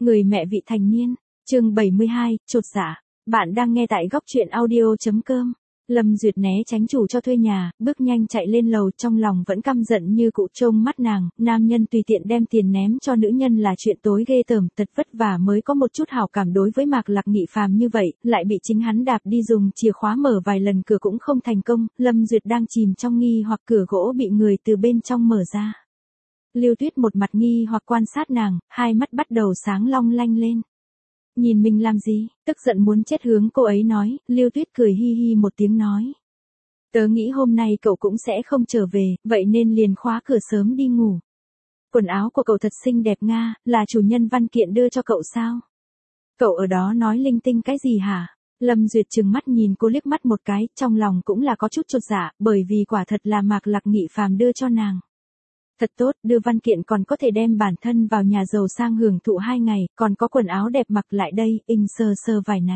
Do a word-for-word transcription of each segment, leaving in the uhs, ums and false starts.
Người mẹ vị thành niên, chương bảy mươi hai, chột dạ. Bạn đang nghe tại góc truyện audio chấm com. Lâm Duyệt né tránh chủ cho thuê nhà, bước nhanh chạy lên lầu, trong lòng vẫn căm giận như cụ trông mắt nàng, nam nhân tùy tiện đem tiền ném cho nữ nhân là chuyện tối ghê tởm, thật vất vả mới có một chút hảo cảm đối với Mạc Lạc Nghị Phàm như vậy, lại bị chính hắn đạp đi dùng chìa khóa mở vài lần cửa cũng không thành công, Lâm Duyệt đang chìm trong nghi hoặc cửa gỗ bị người từ bên trong mở ra. Lưu Tuyết một mặt nghi hoặc quan sát nàng, hai mắt bắt đầu sáng long lanh lên. Nhìn mình làm gì, tức giận muốn chết hướng cô ấy nói, Lưu Tuyết cười hi hi một tiếng nói. Tớ nghĩ hôm nay cậu cũng sẽ không trở về, vậy nên liền khóa cửa sớm đi ngủ. Quần áo của cậu thật xinh đẹp nga, là chủ nhân văn kiện đưa cho cậu sao? Cậu ở đó nói linh tinh cái gì hả? Lâm Duyệt trừng mắt nhìn cô liếc mắt một cái, trong lòng cũng là có chút chột dạ, bởi vì quả thật là Mạc Lạc Nghị Phàm đưa cho nàng. Thật tốt, đưa văn kiện còn có thể đem bản thân vào nhà giàu sang hưởng thụ hai ngày, còn có quần áo đẹp mặc lại đây, in sơ sơ vải này.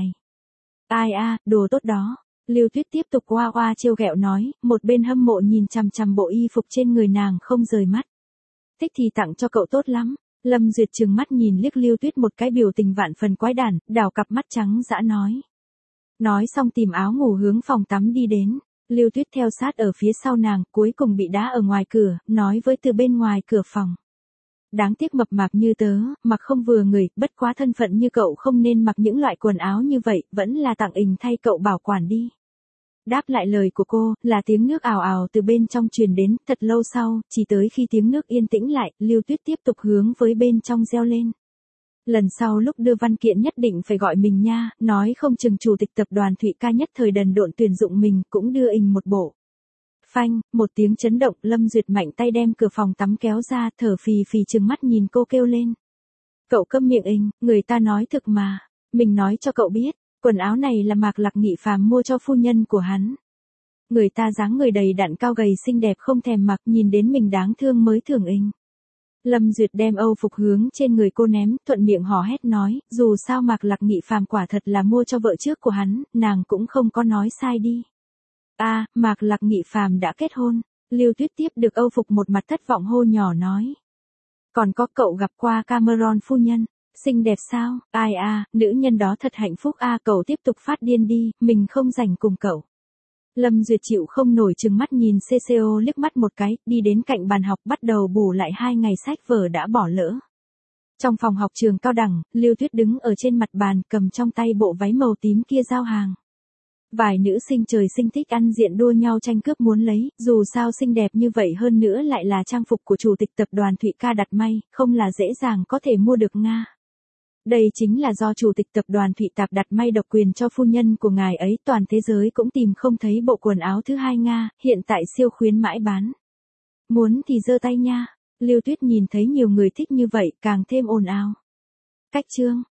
Ai a, đồ tốt đó. Lưu Tuyết tiếp tục oa oa trêu ghẹo nói, một bên hâm mộ nhìn chằm chằm bộ y phục trên người nàng không rời mắt. Thích thì tặng cho cậu tốt lắm. Lâm Duyệt trừng mắt nhìn liếc Lưu Tuyết một cái biểu tình vạn phần quái đản, đảo cặp mắt trắng dã nói. Nói xong tìm áo ngủ hướng phòng tắm đi đến. Lưu Tuyết theo sát ở phía sau nàng, cuối cùng bị đá ở ngoài cửa, nói với từ bên ngoài cửa phòng. Đáng tiếc mập mạp như tớ, mặc không vừa người, bất quá thân phận như cậu không nên mặc những loại quần áo như vậy, vẫn là tặng ình thay cậu bảo quản đi. Đáp lại lời của cô, là tiếng nước ào ào từ bên trong truyền đến, thật lâu sau, chỉ tới khi tiếng nước yên tĩnh lại, Lưu Tuyết tiếp tục hướng với bên trong reo lên. Lần sau lúc đưa văn kiện nhất định phải gọi mình nha, nói không chừng chủ tịch tập đoàn Thụy Ca nhất thời đần độn tuyển dụng mình, cũng đưa ình một bộ. Phanh, một tiếng chấn động, Lâm Duyệt mạnh tay đem cửa phòng tắm kéo ra, thở phì phì trừng mắt nhìn cô kêu lên. Cậu câm miệng ình, người ta nói thực mà, mình nói cho cậu biết, quần áo này là Mạc Lạc Nghị Phàm mua cho phu nhân của hắn. Người ta dáng người đầy đặn cao gầy xinh đẹp không thèm mặc, nhìn đến mình đáng thương mới thưởng ình. Lâm Duyệt đem âu phục hướng trên người cô ném, thuận miệng hò hét nói, dù sao Mạc Lạc Nghị Phàm quả thật là mua cho vợ trước của hắn, nàng cũng không có nói sai đi. A, à, Mạc Lạc Nghị Phàm đã kết hôn. Lưu Tuyết tiếp được âu phục một mặt thất vọng hô nhỏ nói. Còn có cậu gặp qua Cameron phu nhân, xinh đẹp sao? Ai a, à, nữ nhân đó thật hạnh phúc a, à, cậu tiếp tục phát điên đi, mình không rảnh cùng cậu. Lâm Duyệt chịu không nổi trừng mắt nhìn xê xê ô liếc mắt một cái, đi đến cạnh bàn học bắt đầu bù lại hai ngày sách vở đã bỏ lỡ. Trong phòng học trường cao đẳng, Lưu Tuyết đứng ở trên mặt bàn cầm trong tay bộ váy màu tím kia giao hàng. Vài nữ sinh trời sinh thích ăn diện đua nhau tranh cướp muốn lấy, dù sao xinh đẹp như vậy hơn nữa lại là trang phục của chủ tịch tập đoàn Thụy Ca đặt may, không là dễ dàng có thể mua được nga. Đây chính là do chủ tịch tập đoàn Thụy Tạp đặt may độc quyền cho phu nhân của ngài ấy, toàn thế giới cũng tìm không thấy bộ quần áo thứ hai nga, hiện tại siêu khuyến mãi bán. Muốn thì giơ tay nha. Lưu Tuyết nhìn thấy nhiều người thích như vậy, càng thêm ồn ào. Cách chương